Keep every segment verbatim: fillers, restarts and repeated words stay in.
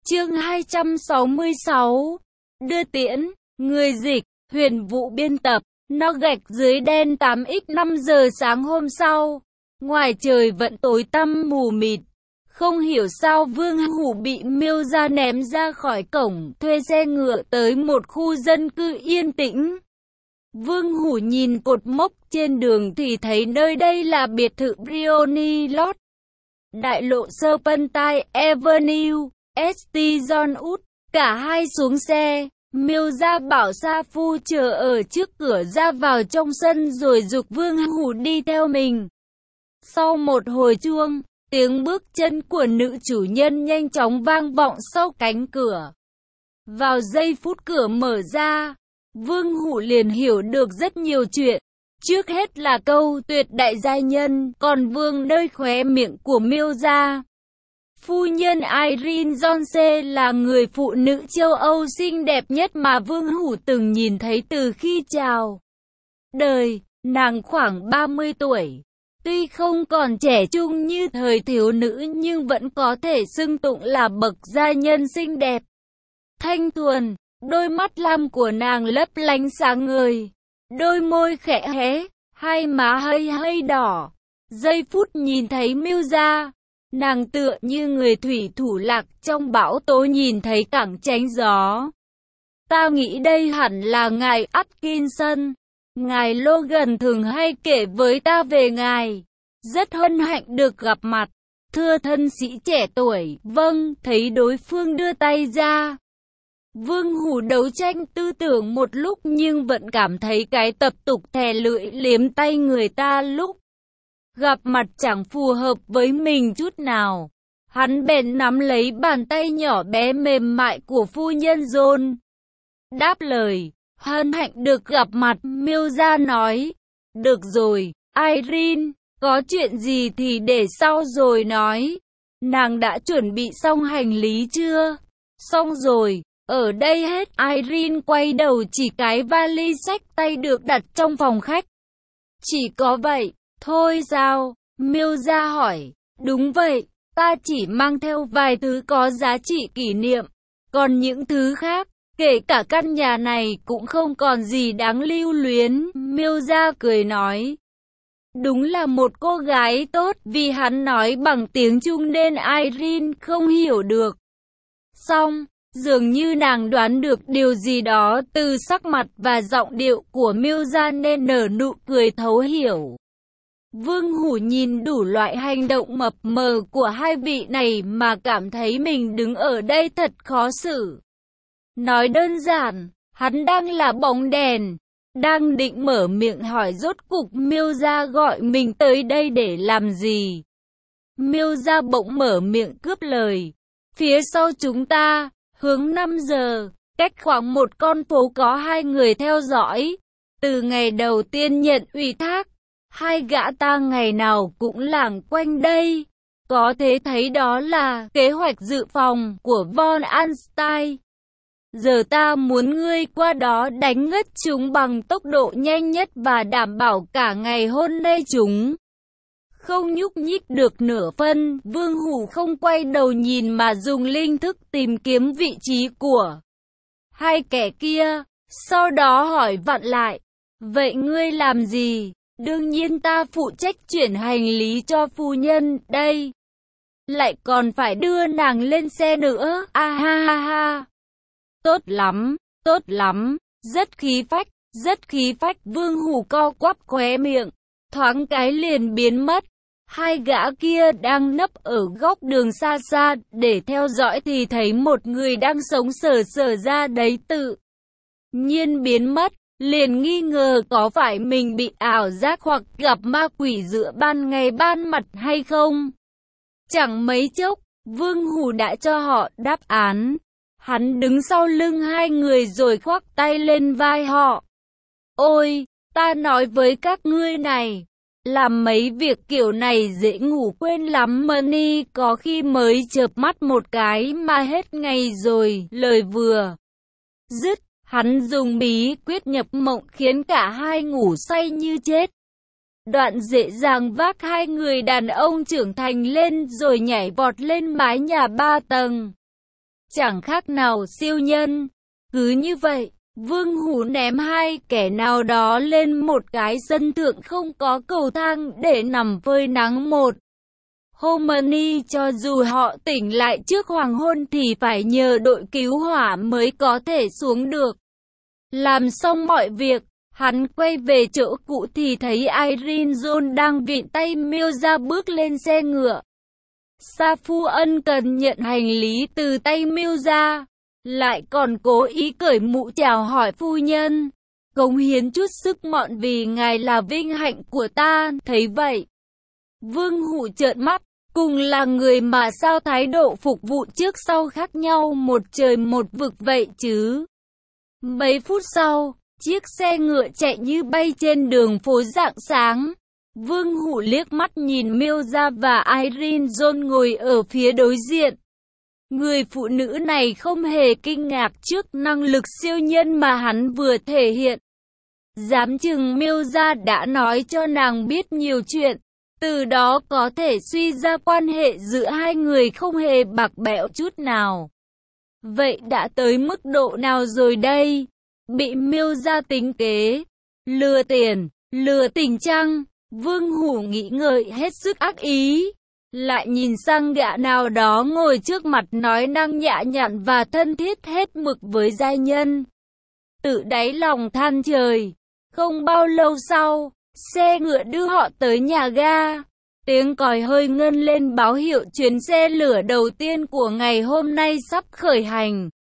Chương hai trăm sáu mươi sáu. Đưa tiễn. Người dịch, Huyền Vũ biên tập. Nó gạch dưới đen tám x năm giờ sáng hôm sau. Ngoài trời vẫn tối tăm mù mịt. Không hiểu sao Vương Hủ bị Miêu gia ném ra khỏi cổng, thuê xe ngựa tới một khu dân cư yên tĩnh. Vương Hủ nhìn cột mốc trên đường thì thấy nơi đây là biệt thự Briony Lodge. Đại lộ Serpentine Avenue, ét tê John Wood. Cả hai xuống xe. Miêu gia bảo sa phu chờ ở trước cửa ra vào trong sân rồi giục Vương Hủ đi theo mình. Sau một hồi chuông, tiếng bước chân của nữ chủ nhân nhanh chóng vang vọng sau cánh cửa. Vào giây phút cửa mở ra, Vương Hủ liền hiểu được rất nhiều chuyện. Trước hết là câu tuyệt đại giai nhân, còn vương nơi khóe miệng của Miêu gia. Phu nhân Irene Jones là người phụ nữ châu Âu xinh đẹp nhất mà Vương Hủ từng nhìn thấy từ khi chào đời. Nàng khoảng ba mươi tuổi. Tuy không còn trẻ trung như thời thiếu nữ nhưng vẫn có thể xưng tụng là bậc giai nhân xinh đẹp. Thanh thuần, đôi mắt lam của nàng lấp lánh sáng ngời. Đôi môi khẽ hé, hai má hơi hơi đỏ. Giây phút nhìn thấy Miêu gia, nàng tựa như người thủy thủ lạc trong bão tố nhìn thấy cảng tránh gió. Ta nghĩ đây hẳn là ngài Atkinson. Ngài Logan thường hay kể với ta về ngài. Rất hân hạnh được gặp mặt. Thưa thân sĩ trẻ tuổi. Vâng, thấy đối phương đưa tay ra. Vương Hủ đấu tranh tư tưởng một lúc nhưng vẫn cảm thấy cái tập tục thè lưỡi liếm tay người ta lúc gặp mặt chẳng phù hợp với mình chút nào. Hắn bèn nắm lấy bàn tay nhỏ bé mềm mại của phu nhân John. Đáp lời, hân hạnh được gặp mặt. Miêu gia nói. Được rồi, Irene, có chuyện gì thì để sau rồi nói. Nàng đã chuẩn bị xong hành lý chưa? Xong rồi, ở đây hết. Irene quay đầu chỉ cái vali xách tay được đặt trong phòng khách. Chỉ có vậy thôi sao? Miêu gia hỏi. Đúng vậy, ta chỉ mang theo vài thứ có giá trị kỷ niệm. Còn những thứ khác, kể cả căn nhà này cũng không còn gì đáng lưu luyến. Miêu gia cười nói. Đúng là một cô gái tốt. Vì hắn nói bằng tiếng Trung nên Irene không hiểu được. Xong, dường như nàng đoán được điều gì đó từ sắc mặt và giọng điệu của Miêu gia nên nở nụ cười thấu hiểu. Vương Hủ nhìn đủ loại hành động mập mờ của hai vị này mà cảm thấy mình đứng ở đây thật khó xử. Nói đơn giản, hắn đang là bóng đèn. Đang định mở miệng hỏi rốt cục Miêu gia gọi mình tới đây để làm gì. Miêu gia bỗng mở miệng cướp lời. Phía sau chúng ta, hướng năm giờ, cách khoảng một con phố có hai người theo dõi. Từ ngày đầu tiên nhận ủy thác, hai gã ta ngày nào cũng lảng quanh đây. Có thể thấy đó là kế hoạch dự phòng của Von Einstein. Giờ ta muốn ngươi qua đó đánh ngất chúng bằng tốc độ nhanh nhất và đảm bảo cả ngày hôm nay chúng không nhúc nhích được nửa phân. Vương Hủ không quay đầu nhìn mà dùng linh thức tìm kiếm vị trí của hai kẻ kia. Sau đó hỏi vặn lại. Vậy ngươi làm gì? Đương nhiên ta phụ trách chuyển hành lý cho phu nhân đây. Lại còn phải đưa nàng lên xe nữa. A ha ha ha. Tốt lắm, tốt lắm. Rất khí phách, rất khí phách. Vương Hủ co quắp khóe miệng. Thoáng cái liền biến mất. Hai gã kia đang nấp ở góc đường xa xa để theo dõi thì thấy một người đang sống sờ sờ ra đấy tự nhiên biến mất. Liền nghi ngờ có phải mình bị ảo giác hoặc gặp ma quỷ giữa ban ngày ban mặt hay không. Chẳng mấy chốc, Vương Hủ đã cho họ đáp án. Hắn đứng sau lưng hai người rồi khoác tay lên vai họ. Ôi, ta nói với các ngươi này, làm mấy việc kiểu này dễ ngủ quên lắm Money, có khi mới chợp mắt một cái mà hết ngày rồi. Lời vừa dứt, hắn dùng bí quyết nhập mộng khiến cả hai ngủ say như chết. Đoạn dễ dàng vác hai người đàn ông trưởng thành lên rồi nhảy vọt lên mái nhà ba tầng. chẳng khác nào siêu nhân. Cứ như vậy, Vương Hủ ném hai kẻ nào đó lên một cái sân thượng không có cầu thang để nằm phơi nắng một hôm ni, cho dù họ tỉnh lại trước hoàng hôn thì phải nhờ đội cứu hỏa mới có thể xuống được. Làm xong mọi việc, hắn quay về chỗ cũ thì thấy Irene John đang vịn tay Milza bước lên xe ngựa. Sa Phu ân cần nhận hành lý từ tay Milza, lại còn cố ý cởi mũ chào hỏi phu nhân, cống hiến chút sức mọn vì ngài là vinh hạnh của ta. Thấy vậy, Vương Hủ trợn mắt, cùng là người mà sao thái độ phục vụ trước sau khác nhau một trời một vực vậy chứ. Mấy phút sau, chiếc xe ngựa chạy như bay trên đường phố rạng sáng. Vương Hủ liếc mắt nhìn Milza và Irene John ngồi ở phía đối diện. Người phụ nữ này không hề kinh ngạc trước năng lực siêu nhân mà hắn vừa thể hiện. Dám chừng Milza đã nói cho nàng biết nhiều chuyện, từ đó có thể suy ra quan hệ giữa hai người không hề bạc bẽo chút nào. Vậy đã tới mức độ nào rồi đây? Bị Milza tính kế, lừa tiền, lừa tình chăng? Vương Hủ nghĩ ngợi hết sức ác ý, lại nhìn sang gã nào đó ngồi trước mặt nói năng nhã nhặn và thân thiết hết mực với giai nhân. Tự đáy lòng than trời. Không bao lâu sau, xe ngựa đưa họ tới nhà ga. Tiếng còi hơi ngân lên báo hiệu chuyến xe lửa đầu tiên của ngày hôm nay sắp khởi hành.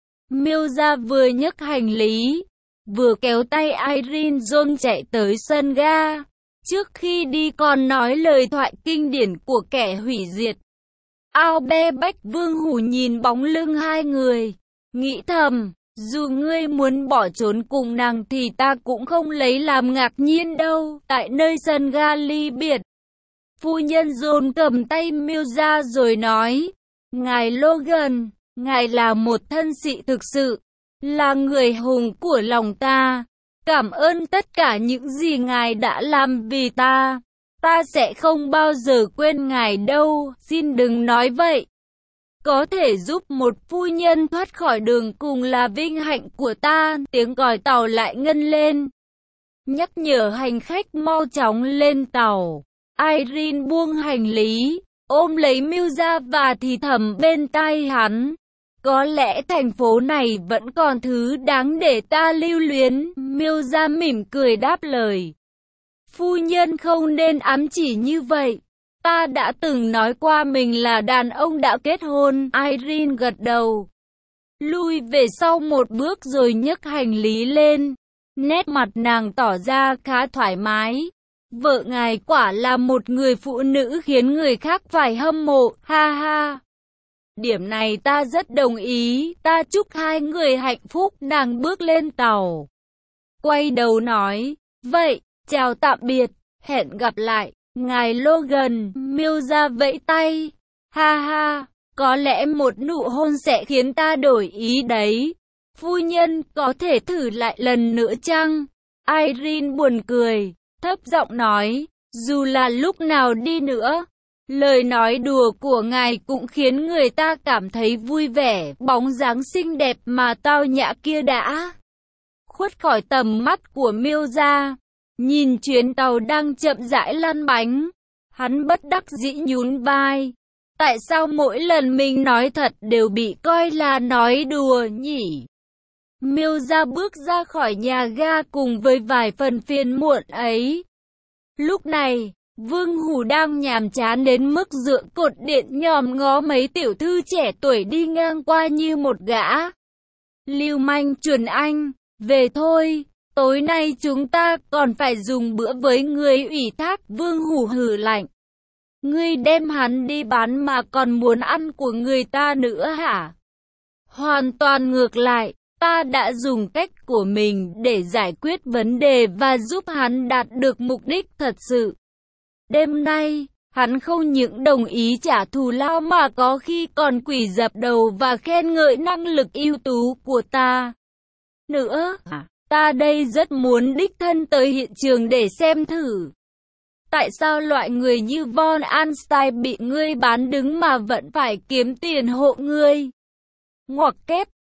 Milza vừa nhấc hành lý, vừa kéo tay Irene John chạy tới sân ga. Trước khi đi còn nói lời thoại kinh điển của kẻ hủy diệt. Ao be bách. Vương Hủ nhìn bóng lưng hai người, nghĩ thầm, dù ngươi muốn bỏ trốn cùng nàng thì ta cũng không lấy làm ngạc nhiên đâu. Tại nơi sân ga ly biệt, phu nhân John cầm tay Milza rồi nói, ngài Logan, ngài là một thân sĩ thực sự, là người hùng của lòng ta. Cảm ơn tất cả những gì ngài đã làm vì ta. Ta sẽ không bao giờ quên ngài đâu, xin đừng nói vậy. Có thể giúp một phu nhân thoát khỏi đường cùng là vinh hạnh của ta. Tiếng còi tàu lại ngân lên, nhắc nhở hành khách mau chóng lên tàu. Irene buông hành lý, ôm lấy Milza và thì thầm bên tai hắn, có lẽ thành phố này vẫn còn thứ đáng để ta lưu luyến. Milza mỉm cười đáp lời, phu nhân không nên ám chỉ như vậy. Ta đã từng nói qua mình là đàn ông đã kết hôn. Irene gật đầu, lui về sau một bước rồi nhấc hành lý lên. Nét mặt nàng tỏ ra khá thoải mái. Vợ ngài quả là một người phụ nữ khiến người khác phải hâm mộ, ha ha. Điểm này ta rất đồng ý, ta chúc hai người hạnh phúc. Nàng bước lên tàu, quay đầu nói, vậy, chào tạm biệt, hẹn gặp lại, ngài Logan. Milza vẫy tay, ha ha, có lẽ một nụ hôn sẽ khiến ta đổi ý đấy. Phu nhân có thể thử lại lần nữa chăng? Irene buồn cười, thấp giọng nói, dù là lúc nào đi nữa, lời nói đùa của ngài cũng khiến người ta cảm thấy vui vẻ. Bóng dáng xinh đẹp mà tao nhã kia đã khuất khỏi tầm mắt của Milza. Nhìn chuyến tàu đang chậm rãi lăn bánh, hắn bất đắc dĩ nhún vai. Tại sao mỗi lần mình nói thật đều bị coi là nói đùa nhỉ? Milza bước ra khỏi nhà ga cùng với vài phần phiền muộn ấy. Lúc này, Vương Hủ đang nhàm chán đến mức dựa cột điện nhòm ngó mấy tiểu thư trẻ tuổi đi ngang qua như một gã lưu manh chuẩn anh. Về thôi, tối nay chúng ta còn phải dùng bữa với người ủy thác. Vương Hủ hừ lạnh, ngươi đem hắn đi bán mà còn muốn ăn của người ta nữa hả? Hoàn toàn ngược lại, ta đã dùng cách của mình để giải quyết vấn đề và giúp hắn đạt được mục đích thật sự. Đêm nay, hắn không những đồng ý trả thù lao mà có khi còn quỳ dập đầu và khen ngợi năng lực ưu tú của ta nữa. Ta đây rất muốn đích thân tới hiện trường để xem thử. Tại sao loại người như Von Einstein bị ngươi bán đứng mà vẫn phải kiếm tiền hộ ngươi? ngoặc kép